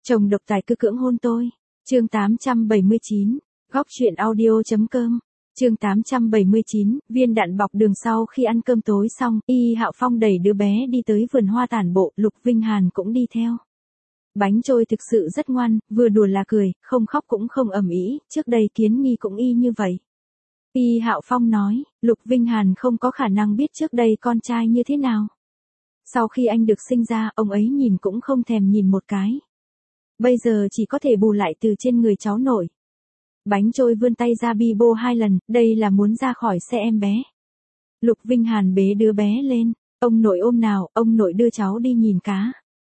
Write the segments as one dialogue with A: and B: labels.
A: Chồng độc tài cứ cưỡng hôn tôi. Chương 879, góc truyện audio.com. Chương 879, viên đạn bọc đường. Sau khi ăn cơm tối xong, Y Hạo Phong đẩy đứa bé đi tới vườn hoa tản bộ, Lục Vinh Hàn cũng đi theo. Bánh trôi thực sự rất ngoan, vừa đùa là cười, không khóc cũng không ầm ĩ, trước đây Kiến Nghi cũng y như vậy. Y Hạo Phong nói, Lục Vinh Hàn không có khả năng biết trước đây con trai như thế nào. Sau khi anh được sinh ra, ông ấy nhìn cũng không thèm nhìn một cái. Bây giờ chỉ có thể bù lại từ trên người cháu nội. Bánh trôi vươn tay ra bi bô 2 lần, đây là muốn ra khỏi xe em bé. Lục Vinh Hàn bế đứa bé lên, ông nội ôm nào, ông nội đưa cháu đi nhìn cá.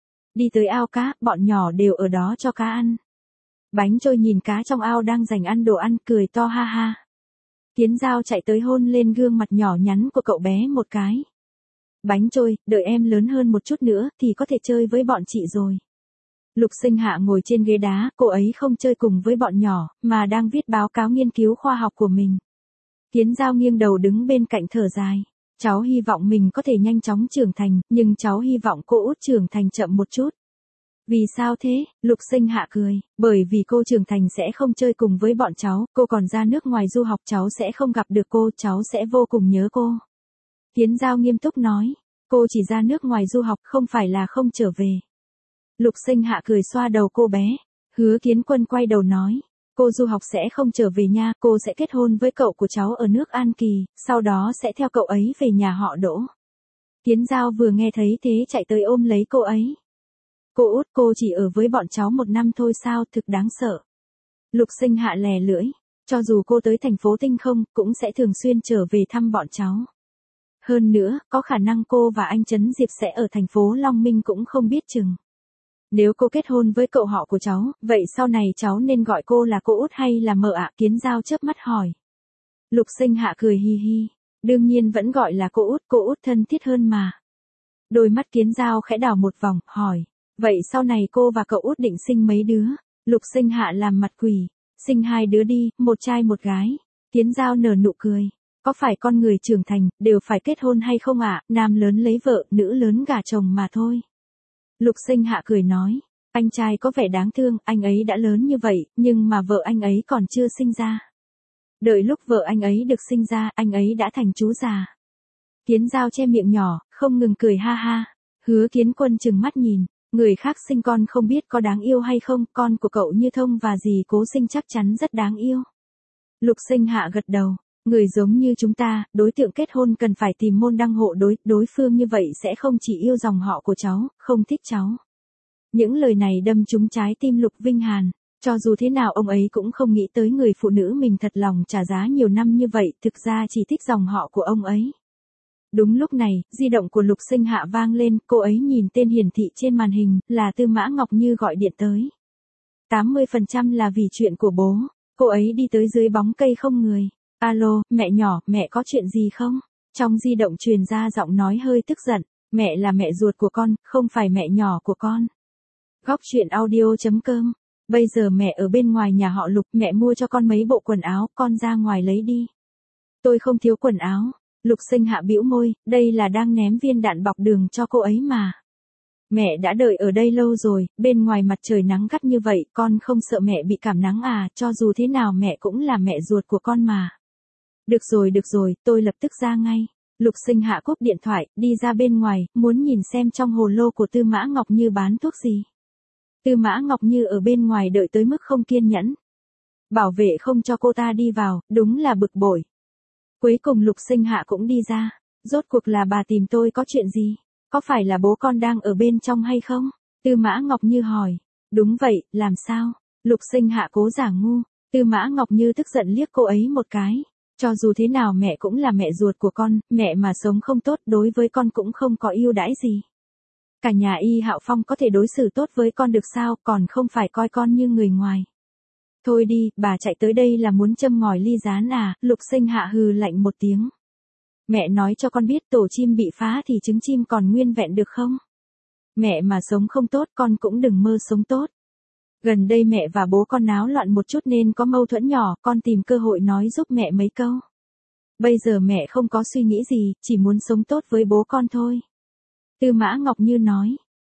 A: Đi tới ao cá, bọn nhỏ đều ở đó cho cá ăn. Bánh trôi nhìn cá trong ao đang giành ăn đồ ăn, cười to ha ha. Kiến Giao chạy tới hôn lên gương mặt nhỏ nhắn của cậu bé một cái. Bánh trôi, đợi em lớn hơn một chút nữa thì có thể chơi với bọn chị rồi. Lục Sinh Hạ ngồi trên ghế đá, cô ấy không chơi cùng với bọn nhỏ, mà đang viết báo cáo nghiên cứu khoa học của mình. Kiến Giao nghiêng đầu đứng bên cạnh thở dài. Cháu hy vọng mình có thể nhanh chóng trưởng thành, nhưng cháu hy vọng cô út trưởng thành chậm một chút. Vì sao thế? Lục Sinh Hạ cười, bởi vì cô trưởng thành sẽ không chơi cùng với bọn cháu, cô còn ra nước ngoài du học, cháu sẽ không gặp được cô, cháu sẽ vô cùng nhớ cô. Kiến Giao nghiêm túc nói, cô chỉ ra nước ngoài du học, không phải là không trở về. Lục Sinh Hạ cười xoa đầu cô bé. Hứa Kiến Quân quay đầu nói, cô du học sẽ không trở về nha, cô sẽ kết hôn với cậu của cháu ở nước An Kỳ, sau đó sẽ theo cậu ấy về nhà họ Đỗ. Kiến Giao vừa nghe thấy thế chạy tới ôm lấy cô ấy. Cô út, cô chỉ ở với bọn cháu 1 năm thôi sao, thực đáng sợ. Lục Sinh Hạ lè lưỡi, cho dù cô tới thành phố Tinh Không, cũng sẽ thường xuyên trở về thăm bọn cháu. Hơn nữa, có khả năng cô và anh Trấn Diệp sẽ ở thành phố Long Minh cũng không biết chừng. Nếu cô kết hôn với cậu họ của cháu, vậy sau này cháu nên gọi cô là cô út hay là mợ ạ? Kiến Giao chớp mắt hỏi. Lục Sinh Hạ cười hi hi, đương nhiên vẫn gọi là cô út thân thiết hơn mà. Đôi mắt Kiến Giao khẽ đảo một vòng, hỏi, vậy sau này cô và cậu út định sinh mấy đứa? Lục Sinh Hạ làm mặt quỷ, sinh 2 đứa đi, một trai một gái. Kiến Giao nở nụ cười, có phải con người trưởng thành, đều phải kết hôn hay không ạ? Nam lớn lấy vợ, nữ lớn gả chồng mà thôi. Lục Sinh Hạ cười nói, anh trai có vẻ đáng thương, anh ấy đã lớn như vậy, nhưng mà vợ anh ấy còn chưa sinh ra. Đợi lúc vợ anh ấy được sinh ra, anh ấy đã thành chú già. Kiến Giao che miệng nhỏ, không ngừng cười ha ha. Hứa Kiến Quân trừng mắt nhìn, người khác sinh con không biết có đáng yêu hay không, con của cậu Như Thông và dì Cố Sinh chắc chắn rất đáng yêu. Lục Sinh Hạ gật đầu, người giống như chúng ta, đối tượng kết hôn cần phải tìm môn đăng hộ đối phương như vậy sẽ không chỉ yêu dòng họ của cháu, không thích cháu. Những lời này đâm trúng trái tim Lục Vinh Hàn, cho dù thế nào ông ấy cũng không nghĩ tới người phụ nữ mình thật lòng trả giá nhiều năm như vậy, thực ra chỉ thích dòng họ của ông ấy. Đúng lúc này, di động của Lục Sinh Hạ vang lên, cô ấy nhìn tên hiển thị trên màn hình, là Tư Mã Ngọc Như gọi điện tới. 80% là vì chuyện của bố, cô ấy đi tới dưới bóng cây không người. Alo, mẹ nhỏ, mẹ có chuyện gì không? Trong di động truyền ra giọng nói hơi tức giận, mẹ là mẹ ruột của con, không phải mẹ nhỏ của con. Góc truyện audio.com. Bây giờ mẹ ở bên ngoài nhà họ Lục, mẹ mua cho con mấy bộ quần áo, con ra ngoài lấy đi. Tôi không thiếu quần áo. Lục Sinh Hạ bĩu môi, đây là đang ném viên đạn bọc đường cho cô ấy mà. Mẹ đã đợi ở đây lâu rồi, bên ngoài mặt trời nắng gắt như vậy, con không sợ mẹ bị cảm nắng à, cho dù thế nào mẹ cũng là mẹ ruột của con mà. Được rồi, tôi lập tức ra ngay. Lục Sinh Hạ cúp điện thoại, đi ra bên ngoài, muốn nhìn xem trong hồ lô của Tư Mã Ngọc Như bán thuốc gì. Tư Mã Ngọc Như ở bên ngoài đợi tới mức không kiên nhẫn. Bảo vệ không cho cô ta đi vào, đúng là bực bội. Cuối cùng Lục Sinh Hạ cũng đi ra. Rốt cuộc là bà tìm tôi có chuyện gì? Có phải là bố con đang ở bên trong hay không? Tư Mã Ngọc Như hỏi. Đúng vậy, làm sao? Lục Sinh Hạ cố giả ngu. Tư Mã Ngọc Như tức giận liếc cô ấy một cái. Cho dù thế nào mẹ cũng là mẹ ruột của con, mẹ mà sống không tốt đối với con cũng không có ưu đãi gì. Cả nhà Y Hạo Phong có thể đối xử tốt với con được sao, còn không phải coi con như người ngoài. Thôi đi, bà chạy tới đây là muốn châm ngòi ly gián à? Lục Sinh Hạ hừ lạnh một tiếng. Mẹ nói cho con biết tổ chim bị phá thì trứng chim còn nguyên vẹn được không? Mẹ mà sống không tốt con cũng đừng mơ sống tốt. Gần đây mẹ và bố con náo loạn một chút nên có mâu thuẫn nhỏ, con tìm cơ hội nói giúp mẹ mấy câu. Bây giờ mẹ không có suy nghĩ gì, chỉ muốn sống tốt với bố con thôi. Tư Mã Ngọc Như nói,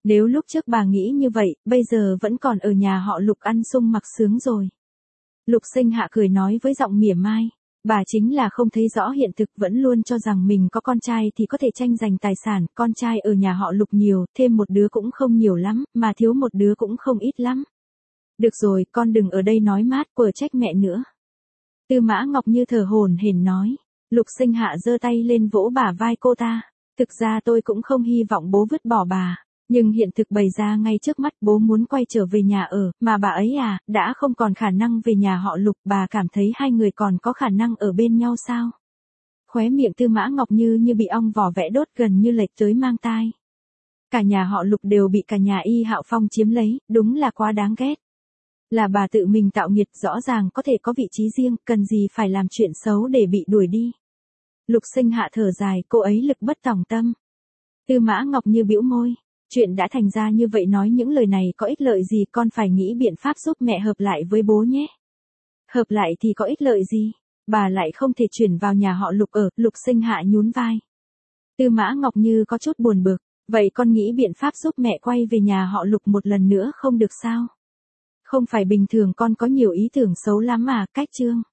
A: Nếu lúc trước bà nghĩ như vậy, bây giờ vẫn còn ở nhà họ Lục ăn sung mặc sướng rồi. Lục Sinh Hạ cười nói với giọng mỉa mai. Bà chính là không thấy rõ hiện thực, vẫn luôn cho rằng mình có con trai thì có thể tranh giành tài sản, con trai ở nhà họ Lục nhiều, thêm một đứa cũng không nhiều lắm, mà thiếu một đứa cũng không ít lắm. Được rồi, con đừng ở đây nói mát, quở trách mẹ nữa. Tư Mã Ngọc Như thở hổn hển nói. Lục Sinh Hạ giơ tay lên vỗ bả vai cô ta. Thực ra tôi cũng không hy vọng bố vứt bỏ bà. Nhưng hiện thực bày ra ngay trước mắt, bố muốn quay trở về nhà ở, mà bà ấy đã không còn khả năng về nhà họ Lục, bà cảm thấy hai người còn có khả năng ở bên nhau sao? Khóe miệng Tư Mã Ngọc Như bị ong vỏ vẽ đốt gần như lệch tới mang tai. Cả nhà họ Lục đều bị cả nhà Y Hạo Phong chiếm lấy, đúng là quá đáng ghét. Là bà tự mình tạo nghiệt, rõ ràng có thể có vị trí riêng, cần gì phải làm chuyện xấu để bị đuổi đi. Lục Sinh Hạ thở dài, cô ấy lực bất tòng tâm. Tư Mã Ngọc Như bĩu môi. Chuyện đã thành ra như vậy, nói những lời này có ích lợi gì, con phải nghĩ biện pháp giúp mẹ hợp lại với bố nhé. Hợp lại thì có ích lợi gì, bà lại không thể chuyển vào nhà họ Lục ở, Lục Sinh Hạ nhún vai. Tư Mã Ngọc Như có chút buồn bực, vậy con nghĩ biện pháp giúp mẹ quay về nhà họ Lục một lần nữa không được sao? Không phải bình thường con có nhiều ý tưởng xấu lắm mà, cách Trương.